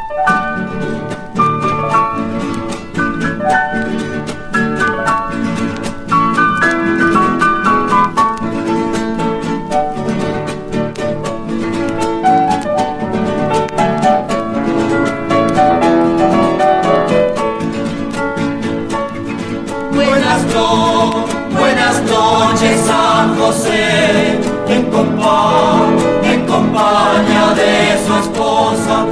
Buenas noches, San José, en compañía de su esposa.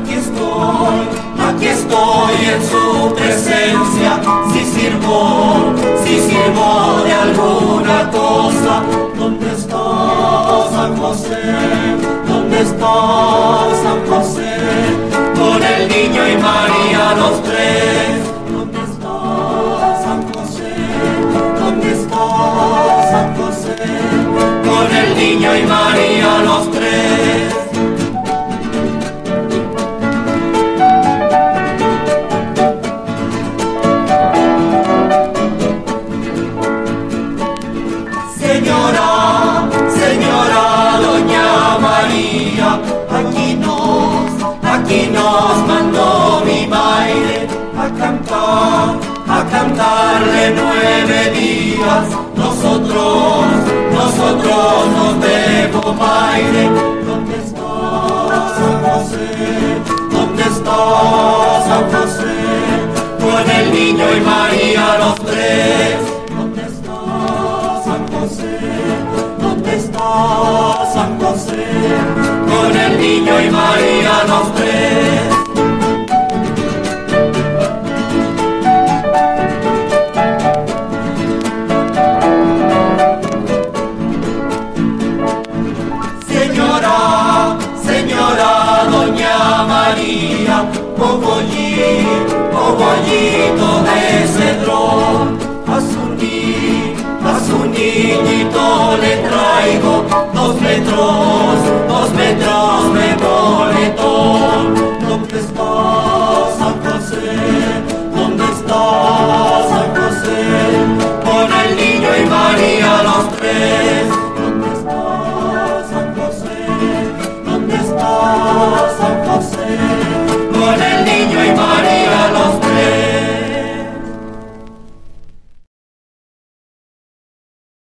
Aquí estoy en su presencia. Si sirvo de alguna cosa. ¿Dónde está San José? ¿Dónde está San José? Con el niño y María los tres. San José, con el niño y María los tres. Señora Doña María, aquí nos mandó mi madre a cantarle 9 días. Nosotros nos debo, Maire. ¿Dónde está San José? ¿Dónde está San José? Con el niño y María los tres. ¿Dónde está San José? ¿Dónde está San José? Con el niño y María los tres. Señora Doña María, cogollito de cedrón, a su niñito le traigo 2 metros de boletón. ¿Dónde está San José? ¿Dónde está San José? Con el niño y María los tres. ¿Dónde está San José? Con el